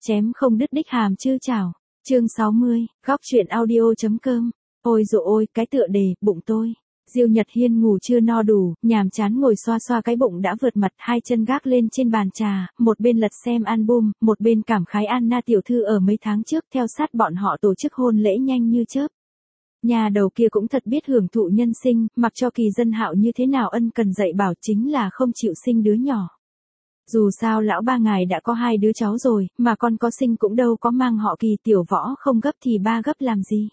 chém không đứt đích hàm chư chảo. Chương 60, góc truyện audio.com. Ôi dồi ôi, cái tựa đề, bụng tôi. Diêu Nhật Hiên ngủ chưa no đủ, nhàm chán ngồi xoa xoa cái bụng đã vượt mặt, hai chân gác lên trên bàn trà, một bên lật xem album, một bên cảm khái Anna tiểu thư ở mấy tháng trước theo sát bọn họ tổ chức hôn lễ nhanh như chớp. Nhà đầu kia cũng thật biết hưởng thụ nhân sinh, mặc cho Kỳ Dân Hạo như thế nào ân cần dạy bảo chính là không chịu sinh đứa nhỏ. Dù sao lão ba ngài đã có 2 đứa cháu rồi, mà con có sinh cũng đâu có mang họ Kỳ, tiểu Võ không gấp thì ba gấp làm gì.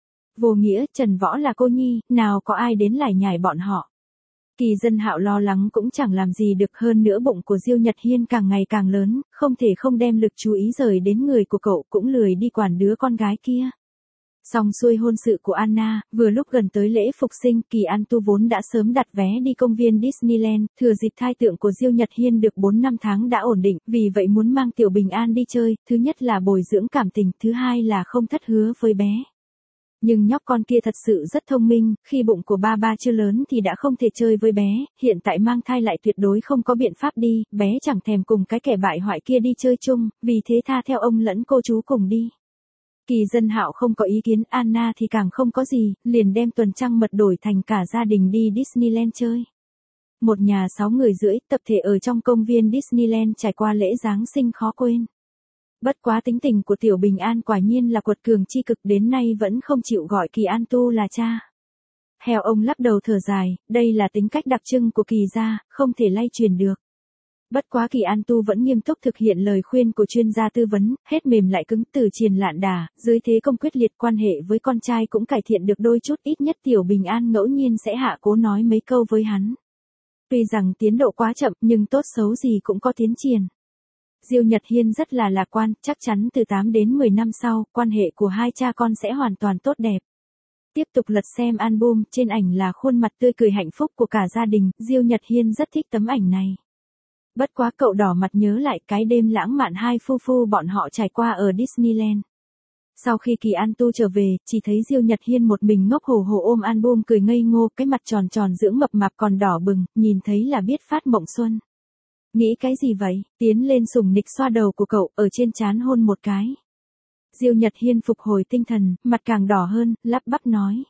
Vô nghĩa, Trần Võ là cô nhi, nào có ai đến lải nhải bọn họ. Kỳ Dân Hạo lo lắng cũng chẳng làm gì được, hơn nữa bụng của Diêu Nhật Hiên càng ngày càng lớn, không thể không đem lực chú ý rời đến người của cậu, cũng lười đi quản đứa con gái kia. Xong xuôi hôn sự của Anna, vừa lúc gần tới lễ phục sinh, Kỳ An Tu vốn đã sớm đặt vé đi công viên Disneyland, thừa dịp thai tượng của Diêu Nhật Hiên được 4-5 tháng đã ổn định, vì vậy muốn mang Tiểu Bình An đi chơi, thứ nhất là bồi dưỡng cảm tình, thứ hai là không thất hứa với bé. Nhưng nhóc con kia thật sự rất thông minh, khi bụng của ba chưa lớn thì đã không thể chơi với bé, hiện tại mang thai lại tuyệt đối không có biện pháp đi, bé chẳng thèm cùng cái kẻ bại hoại kia đi chơi chung, vì thế tha theo ông lẫn cô chú cùng đi. Kỳ Dân Hạo không có ý kiến, Anna thì càng không có gì, liền đem tuần trăng mật đổi thành cả gia đình đi Disneyland chơi. Một nhà 6 người rưỡi, tập thể ở trong công viên Disneyland trải qua lễ Giáng sinh khó quên. Bất quá tính tình của Tiểu Bình An quả nhiên là quật cường chi cực, đến nay vẫn không chịu gọi Kỳ An Tu là cha. Heo ông lắc đầu thở dài, đây là tính cách đặc trưng của Kỳ gia, không thể lay truyền được. Bất quá Kỳ An Tu vẫn nghiêm túc thực hiện lời khuyên của chuyên gia tư vấn, hết mềm lại cứng, từ triền lạn đà, dưới thế công quyết liệt, quan hệ với con trai cũng cải thiện được đôi chút, ít nhất Tiểu Bình An ngẫu nhiên sẽ hạ cố nói mấy câu với hắn. Tuy rằng tiến độ quá chậm, nhưng tốt xấu gì cũng có tiến triển. Diêu Nhật Hiên rất là lạc quan, chắc chắn từ 8 đến 10 năm sau, quan hệ của hai cha con sẽ hoàn toàn tốt đẹp. Tiếp tục lật xem album, trên ảnh là khuôn mặt tươi cười hạnh phúc của cả gia đình, Diêu Nhật Hiên rất thích tấm ảnh này. Bất quá cậu đỏ mặt nhớ lại cái đêm lãng mạn hai phu phu bọn họ trải qua ở Disneyland. Sau khi Kỳ An Tu trở về, chỉ thấy Diêu Nhật Hiên một mình ngốc hổ hổ ôm album cười ngây ngô, cái mặt tròn tròn dưỡng mập mạp còn đỏ bừng, nhìn thấy là biết phát mộng xuân. Nghĩ cái gì vậy? Tiến lên sủng nịch xoa đầu của cậu, ở trên trán hôn một cái. Diêu Nhật Hiên phục hồi tinh thần, mặt càng đỏ hơn, lắp bắp nói.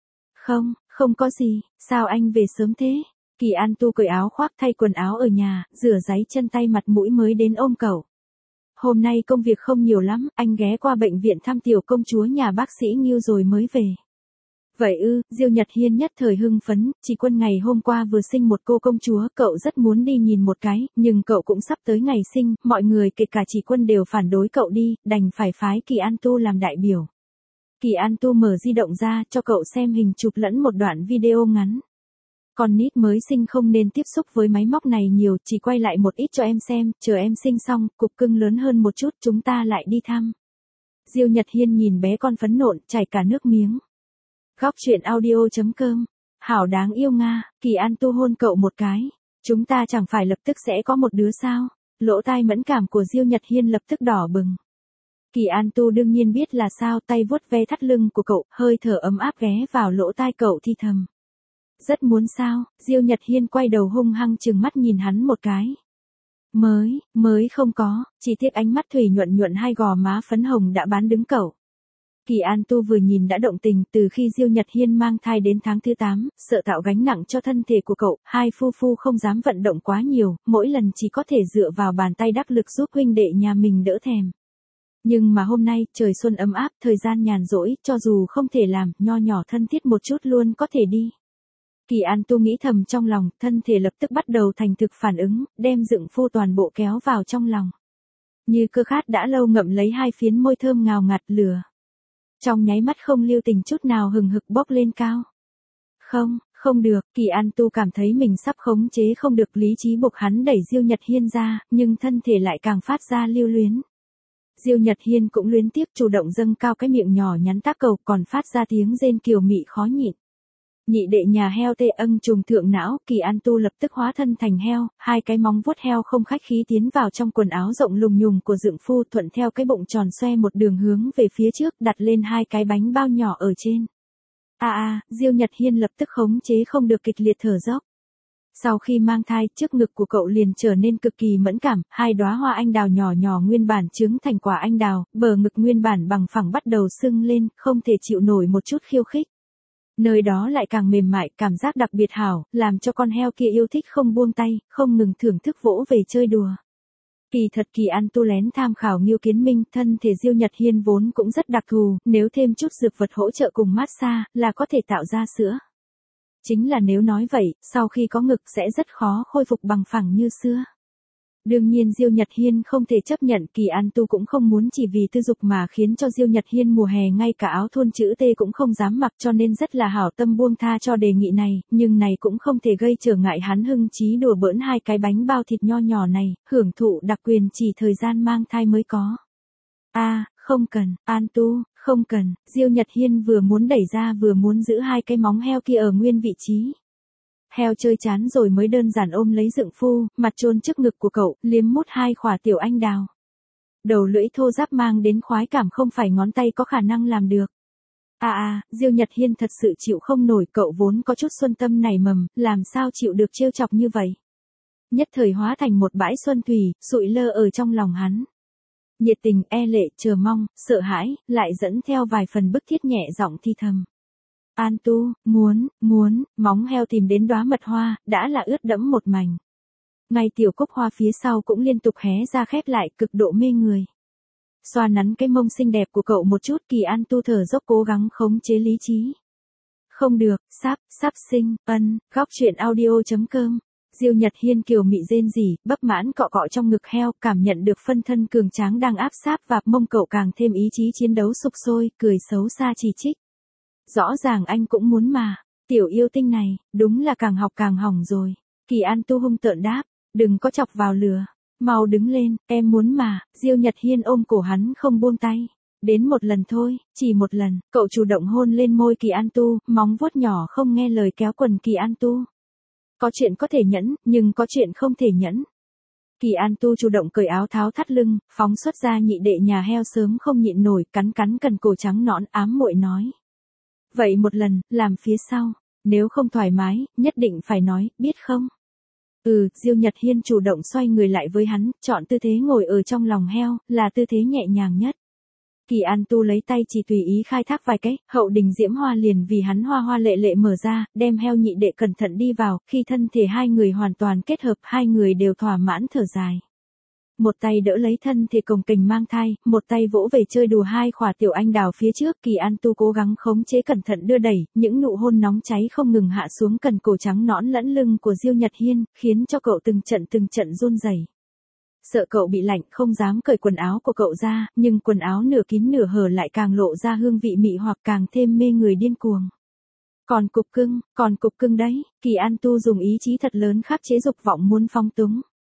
Không có gì, sao anh về sớm thế? Kỳ An Tu cởi áo khoác thay quần áo ở nhà, rửa ráy chân tay mặt mũi mới đến ôm cậu. Hôm nay công việc không nhiều lắm, anh ghé qua bệnh viện thăm tiểu công chúa nhà bác sĩ Nghiêu rồi mới về. Vậy ư, Diêu Nhật Hiên nhất thời hưng phấn, chỉ Quân ngày hôm qua vừa sinh một cô công chúa, cậu rất muốn đi nhìn một cái, nhưng cậu cũng sắp tới ngày sinh, mọi người kể cả chỉ Quân đều phản đối cậu đi, đành phải phái Kỳ An Tu làm đại biểu. Kỳ An Tu mở di động ra cho cậu xem hình chụp lẫn một đoạn video ngắn. Con nít mới sinh không nên tiếp xúc với máy móc này nhiều, chỉ quay lại một ít cho em xem, chờ em sinh xong, cục cưng lớn hơn một chút chúng ta lại đi thăm. Diêu Nhật Hiên nhìn bé con phấn nộn, chảy cả nước miếng. Góc truyện audio.com. Hảo đáng yêu Nga, Kỳ An Tu hôn cậu một cái. Chúng ta chẳng phải lập tức sẽ có một đứa sao? Lỗ tai mẫn cảm của Diêu Nhật Hiên lập tức đỏ bừng. Kỳ An Tu đương nhiên biết là sao, tay vuốt ve thắt lưng của cậu, hơi thở ấm áp ghé vào lỗ tai cậu thì thầm. Rất muốn sao? Diêu Nhật Hiên quay đầu hung hăng trừng mắt nhìn hắn một cái. Mới không có, chỉ tiếc ánh mắt thủy nhuận nhuận hai gò má phấn hồng đã bán đứng cậu. Kỳ An Tu vừa nhìn đã động tình, từ khi Diêu Nhật Hiên mang thai đến tháng thứ 8, sợ tạo gánh nặng cho thân thể của cậu, hai phu phu không dám vận động quá nhiều, mỗi lần chỉ có thể dựa vào bàn tay đắc lực giúp huynh đệ nhà mình đỡ thèm. Nhưng mà hôm nay, trời xuân ấm áp, thời gian nhàn rỗi, cho dù không thể làm, nho nhỏ thân thiết một chút luôn có thể đi. Kỳ An Tu nghĩ thầm trong lòng, thân thể lập tức bắt đầu thành thực phản ứng, đem dựng phu toàn bộ kéo vào trong lòng. Như cơ khát đã lâu ngậm lấy hai phiến môi thơm ngào ngạt lửa. Trong nháy mắt không lưu tình chút nào hừng hực bốc lên cao. Không được, Kỳ An Tu cảm thấy mình sắp khống chế không được, lý trí buộc hắn đẩy Diêu Nhật Hiên ra, nhưng thân thể lại càng phát ra lưu luyến. Diêu Nhật Hiên cũng luyến tiếc, chủ động dâng cao cái miệng nhỏ nhắn tác cầu, còn phát ra tiếng rên kiều mị khó nhịn. Nhị đệ nhà heo tê âng trùng thượng não, Kỳ An Tu lập tức hóa thân thành heo, hai cái móng vuốt heo không khách khí tiến vào trong quần áo rộng lùng nhùng của dượng phu, thuận theo cái bụng tròn xoe một đường hướng về phía trước, đặt lên hai cái bánh bao nhỏ ở trên. Diêu Nhật Hiên lập tức khống chế không được kịch liệt thở dốc. Sau khi mang thai, trước ngực của cậu liền trở nên cực kỳ mẫn cảm, hai đóa hoa anh đào nhỏ nhỏ nguyên bản trứng thành quả anh đào, bờ ngực nguyên bản bằng phẳng bắt đầu sưng lên, không thể chịu nổi một chút khiêu khích. Nơi đó lại càng mềm mại, cảm giác đặc biệt hảo, làm cho con heo kia yêu thích không buông tay, không ngừng thưởng thức vỗ về chơi đùa. Kỳ thật Kỳ An Tu lén tham khảo Ngưu Kiến Minh, thân thể Diêu Nhật Hiên vốn cũng rất đặc thù, nếu thêm chút dược vật hỗ trợ cùng massage, là có thể tạo ra sữa. Chính là nếu nói vậy, sau khi có ngực sẽ rất khó khôi phục bằng phẳng như xưa. Đương nhiên Diêu Nhật Hiên không thể chấp nhận, Kỳ An Tu cũng không muốn chỉ vì tư dục mà khiến cho Diêu Nhật Hiên mùa hè ngay cả áo thun chữ T cũng không dám mặc, cho nên rất là hảo tâm buông tha cho đề nghị này, nhưng này cũng không thể gây trở ngại hắn hưng trí đùa bỡn hai cái bánh bao thịt nho nhỏ này, hưởng thụ đặc quyền chỉ thời gian mang thai mới có. Không cần, An Tu, không cần, Diêu Nhật Hiên vừa muốn đẩy ra vừa muốn giữ hai cái móng heo kia ở nguyên vị trí. Heo chơi chán rồi mới đơn giản ôm lấy Dượng Phu, mặt chôn trước ngực của cậu, liếm mút hai khỏa tiểu anh đào. Đầu lưỡi thô ráp mang đến khoái cảm không phải ngón tay có khả năng làm được. Diêu Nhật Hiên thật sự chịu không nổi, cậu vốn có chút xuân tâm nảy mầm, làm sao chịu được trêu chọc như vậy. Nhất thời hóa thành một bãi xuân thủy, sụi lơ ở trong lòng hắn. Nhiệt tình, e lệ, chờ mong, sợ hãi, lại dẫn theo vài phần bức thiết nhẹ giọng thi thầm. An Tu, muốn, móng heo tìm đến đóa mật hoa, đã là ướt đẫm một mảnh. Ngay tiểu cúc hoa phía sau cũng liên tục hé ra khép lại, cực độ mê người. Xoa nắn cái mông xinh đẹp của cậu một chút, Kỳ An Tu thở dốc cố gắng khống chế lý trí. Không được, sắp sinh, góc truyện audio.com. Diêu Nhật Hiên kiều mị rên rỉ, bấp mãn cọ cọ trong ngực heo, cảm nhận được phân thân cường tráng đang áp sát vào mông cậu, càng thêm ý chí chiến đấu sục sôi, cười xấu xa chỉ trích. Rõ ràng anh cũng muốn mà, tiểu yêu tinh này, đúng là càng học càng hỏng rồi. Kỳ An Tu hung tợn đáp, đừng có chọc vào lửa, mau đứng lên, em muốn mà. Diêu Nhật Hiên ôm cổ hắn không buông tay. Đến một lần thôi, chỉ một lần, cậu chủ động hôn lên môi Kỳ An Tu, móng vuốt nhỏ không nghe lời kéo quần Kỳ An Tu. Có chuyện có thể nhẫn, nhưng có chuyện không thể nhẫn. Kỳ An Tu chủ động cởi áo tháo thắt lưng, phóng xuất ra nhị đệ nhà heo sớm không nhịn nổi, cắn cần cổ trắng nõn, ám muội nói. Vậy một lần, làm phía sau, nếu không thoải mái, nhất định phải nói, biết không? Diêu Nhật Hiên chủ động xoay người lại với hắn, chọn tư thế ngồi ở trong lòng heo, là tư thế nhẹ nhàng nhất. Kỳ An Tu lấy tay chỉ tùy ý khai thác vài cái, hậu đình diễm hoa liền vì hắn hoa hoa lệ lệ mở ra, đem heo nhị đệ cẩn thận đi vào, khi thân thể hai người hoàn toàn kết hợp, hai người đều thỏa mãn thở dài. Một tay đỡ lấy thân thể cồng kềnh mang thai, một tay vỗ về chơi đùa hai khỏa tiểu anh đào phía trước, Kỳ An Tu cố gắng khống chế cẩn thận đưa đẩy, những nụ hôn nóng cháy không ngừng hạ xuống cần cổ trắng nõn lẫn lưng của Diêu Nhật Hiên, khiến cho cậu từng trận run rẩy. Sợ cậu bị lạnh, không dám cởi quần áo của cậu ra, nhưng quần áo nửa kín nửa hở lại càng lộ ra hương vị mị hoặc càng thêm mê người điên cuồng. Còn cục cưng đấy, Kỳ An Tu dùng ý chí thật lớn khắc chế dục vọng muốn phóng túng.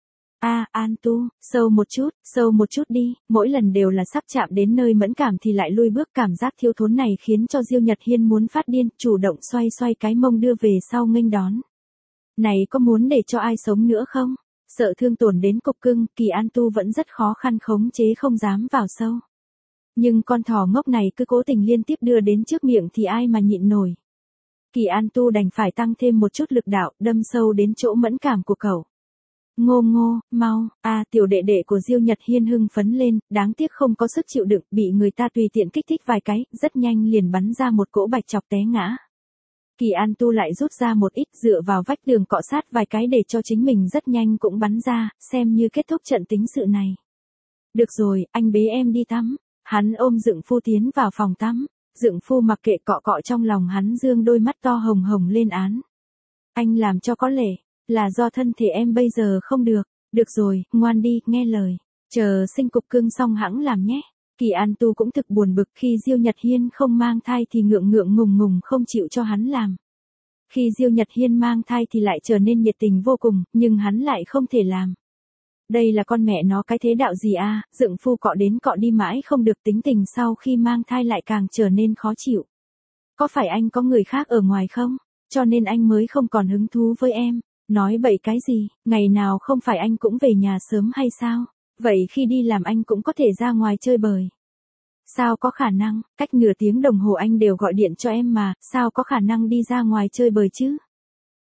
An Tu, sâu một chút đi, mỗi lần đều là sắp chạm đến nơi mẫn cảm thì lại lui bước, cảm giác thiếu thốn này khiến cho Diêu Nhật Hiên muốn phát điên, chủ động xoay cái mông đưa về sau nghênh đón. Này có muốn để cho ai sống nữa không? Sợ thương tổn đến cục cưng, Kỳ An Tu vẫn rất khó khăn khống chế không dám vào sâu. Nhưng con thỏ ngốc này cứ cố tình liên tiếp đưa đến trước miệng thì ai mà nhịn nổi. Kỳ An Tu đành phải tăng thêm một chút lực đạo, đâm sâu đến chỗ mẫn cảm của cậu. Ngô, mau, tiểu đệ đệ của Diêu Nhật Hiên hưng phấn lên, đáng tiếc không có sức chịu đựng, bị người ta tùy tiện kích thích vài cái, rất nhanh liền bắn ra một cỗ bạch chọc té ngã. Kỳ An Tu lại rút ra một ít, dựa vào vách tường cọ sát vài cái để cho chính mình rất nhanh cũng bắn ra, xem như kết thúc trận tính sự này. Được rồi, anh bế em đi tắm. Hắn ôm Dượng Phu tiến vào phòng tắm. Dượng Phu mặc kệ cọ cọ trong lòng hắn, dương đôi mắt to hồng hồng lên án. Anh làm cho có lệ, là do thân thể em bây giờ không được. Được rồi, ngoan đi, nghe lời. Chờ sinh cục cưng xong hẵng làm nhé. Kỳ An Tu cũng thực buồn bực, khi Diêu Nhật Hiên không mang thai thì ngượng ngùng không chịu cho hắn làm. Khi Diêu Nhật Hiên mang thai thì lại trở nên nhiệt tình vô cùng, nhưng hắn lại không thể làm. Đây là con mẹ nó cái thế đạo gì a? Dượng Phu cọ đến cọ đi mãi không được, tính tình sau khi mang thai lại càng trở nên khó chịu. Có phải anh có người khác ở ngoài không? Cho nên anh mới không còn hứng thú với em. Nói bậy cái gì, ngày nào không phải anh cũng về nhà sớm hay sao? Vậy khi đi làm anh cũng có thể ra ngoài chơi bời. Sao có khả năng, cách nửa tiếng đồng hồ anh đều gọi điện cho em mà, sao có khả năng đi ra ngoài chơi bời chứ?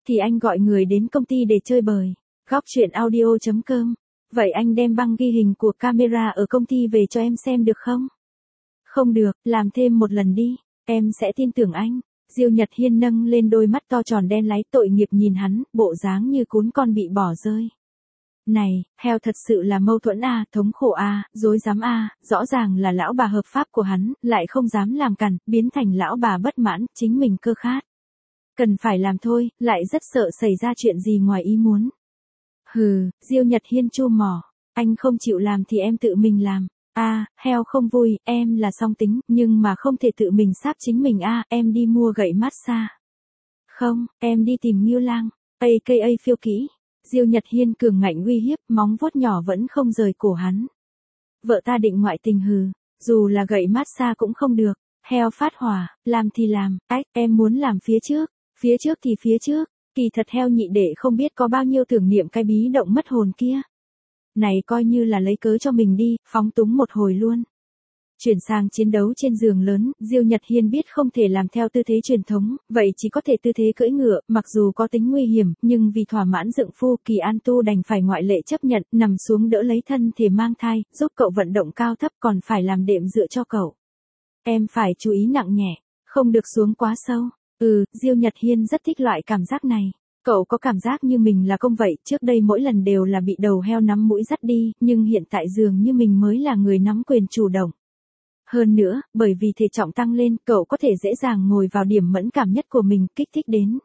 thì anh gọi người đến công ty để chơi bời. Góc truyện audio.com. Vậy anh đem băng ghi hình của camera ở công ty về cho em xem được không? Không được, làm thêm một lần đi, em sẽ tin tưởng anh. Diêu Nhật Hiên nâng lên đôi mắt to tròn đen láy tội nghiệp nhìn hắn, bộ dáng như cún con bị bỏ rơi. Này, heo thật sự là mâu thuẫn a, thống khổ a, rối rắm a, rõ ràng là lão bà hợp pháp của hắn, lại không dám làm cằn, biến thành lão bà bất mãn, chính mình cơ khát. Cần phải làm thôi, lại rất sợ xảy ra chuyện gì ngoài ý muốn. Hừ, Diêu Nhật Hiên chu mỏ, anh không chịu làm thì em tự mình làm. Heo không vui, em là song tính, nhưng mà không thể tự mình sáp chính mình em đi mua gậy massage. Không, em đi tìm Ngưu Lang, AKA phiêu kỹ. Diêu Nhật Hiên cường ngạnh uy hiếp, móng vuốt nhỏ vẫn không rời cổ hắn. Vợ ta định ngoại tình hừ, dù là gậy massage cũng không được. Heo phát hỏa, làm thì làm, em muốn làm phía trước thì phía trước. Kỳ thật heo nhị đệ không biết có bao nhiêu tưởng niệm cái bí động mất hồn kia. Này coi như là lấy cớ cho mình đi, phóng túng một hồi luôn. Chuyển sang chiến đấu trên giường lớn, Diêu Nhật Hiên biết không thể làm theo tư thế truyền thống, vậy chỉ có thể tư thế cưỡi ngựa, mặc dù có tính nguy hiểm, nhưng vì thỏa mãn dượng phu, Kỳ An Tu đành phải ngoại lệ chấp nhận, nằm xuống đỡ lấy thân thể mang thai, giúp cậu vận động cao thấp còn phải làm đệm dựa cho cậu. Em phải chú ý nặng nhẹ, không được xuống quá sâu. Diêu Nhật Hiên rất thích loại cảm giác này. Cậu có cảm giác như mình là công vậy, trước đây mỗi lần đều là bị đầu heo nắm mũi dắt đi, nhưng hiện tại dường như mình mới là người nắm quyền chủ động. Hơn nữa, bởi vì thể trọng tăng lên, cậu có thể dễ dàng ngồi vào điểm mẫn cảm nhất của mình, kích thích đến.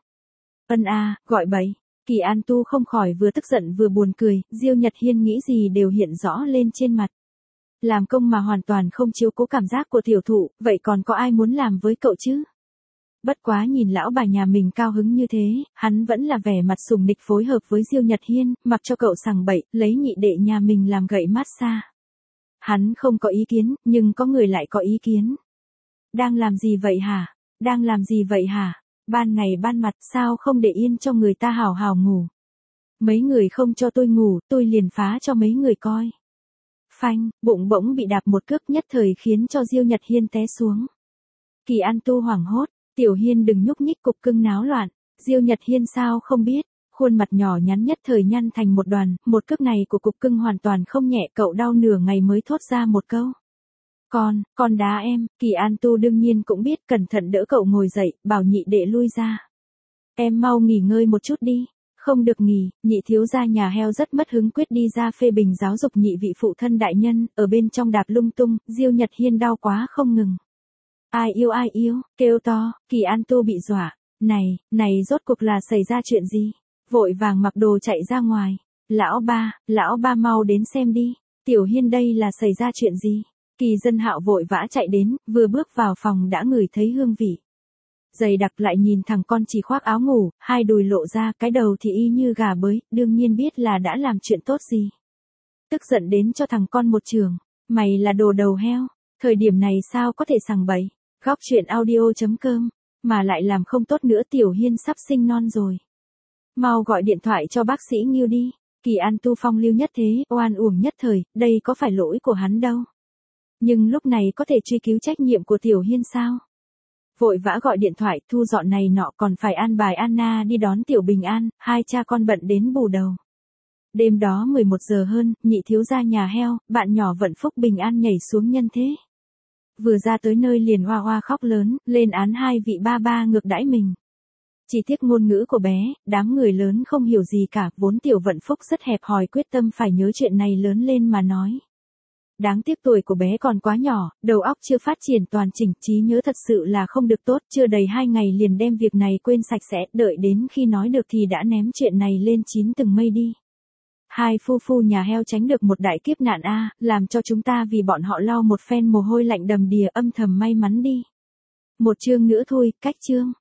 Gọi bậy. Kỳ An Tu không khỏi vừa tức giận vừa buồn cười, Diêu Nhật Hiên nghĩ gì đều hiện rõ lên trên mặt. Làm công mà hoàn toàn không chiếu cố cảm giác của tiểu thụ, vậy còn có ai muốn làm với cậu chứ? Bất quá nhìn lão bà nhà mình cao hứng như thế, hắn vẫn là vẻ mặt sùng nịch phối hợp với Diêu Nhật Hiên, mặc cho cậu sằng bậy, lấy nhị đệ nhà mình làm gậy massage. Hắn không có ý kiến, nhưng có người lại có ý kiến. Đang làm gì vậy hả? Ban ngày ban mặt sao không để yên cho người ta hào hào ngủ? Mấy người không cho tôi ngủ, tôi liền phá cho mấy người coi. Phanh, bụng bỗng bị đạp một cước nhất thời khiến cho Diêu Nhật Hiên té xuống. Kỳ An Tu hoảng hốt. Tiểu Hiên đừng nhúc nhích, cục cưng náo loạn. Diêu Nhật Hiên sao không biết, khuôn mặt nhỏ nhắn nhất thời nhăn thành một đoàn, một cước này của cục cưng hoàn toàn không nhẹ, cậu đau nửa ngày mới thốt ra một câu. Con đá em. Kỳ An Tu đương nhiên cũng biết, cẩn thận đỡ cậu ngồi dậy, bảo nhị đệ lui ra. Em mau nghỉ ngơi một chút đi. Không được nghỉ, nhị thiếu gia nhà heo rất mất hứng quyết đi ra phê bình giáo dục nhị vị phụ thân đại nhân, ở bên trong đạp lung tung, Diêu Nhật Hiên đau quá không ngừng. Ai yêu, kêu to, Kỳ An Tu bị dọa. Này rốt cuộc là xảy ra chuyện gì? Vội vàng mặc đồ chạy ra ngoài. Lão ba mau đến xem đi. Tiểu Hiên đây là xảy ra chuyện gì? Kỳ Dân Hạo vội vã chạy đến, vừa bước vào phòng đã ngửi thấy hương vị. Dày đặc lại nhìn thằng con chỉ khoác áo ngủ, hai đùi lộ ra, cái đầu thì y như gà bới, đương nhiên biết là đã làm chuyện tốt gì. Tức giận đến cho thằng con một trường. Mày là đồ đầu heo, thời điểm này sao có thể sằng bậy? Góc truyện audio.com, mà lại làm không tốt nữa, Tiểu Hiên sắp sinh non rồi. Mau gọi điện thoại cho bác sĩ Ngưu đi. Kỳ An Tu phong lưu nhất thế, oan uổng nhất thời, đây có phải lỗi của hắn đâu. Nhưng lúc này có thể truy cứu trách nhiệm của Tiểu Hiên sao? Vội vã gọi điện thoại, thu dọn này nọ, còn phải an bài Anna đi đón Tiểu Bình An, hai cha con bận đến bù đầu. Đêm đó 11 giờ hơn, nhị thiếu gia nhà heo, bạn nhỏ Vận Phúc Bình An nhảy xuống nhân thế. Vừa ra tới nơi liền hoa hoa khóc lớn, lên án hai vị ba ngược đãi mình. Chỉ tiếc ngôn ngữ của bé, đám người lớn không hiểu gì cả, vốn Tiểu Vận Phúc rất hẹp hòi, quyết tâm phải nhớ chuyện này lớn lên mà nói. Đáng tiếc tuổi của bé còn quá nhỏ, đầu óc chưa phát triển toàn chỉnh, trí nhớ thật sự là không được tốt, chưa đầy 2 ngày liền đem việc này quên sạch sẽ, đợi đến khi nói được thì đã ném chuyện này lên 9 tầng mây đi. Hai phu nhà heo tránh được một đại kiếp nạn làm cho chúng ta vì bọn họ lau một phen mồ hôi lạnh đầm đìa, âm thầm may mắn đi. Một chương nữa thôi, cách chương.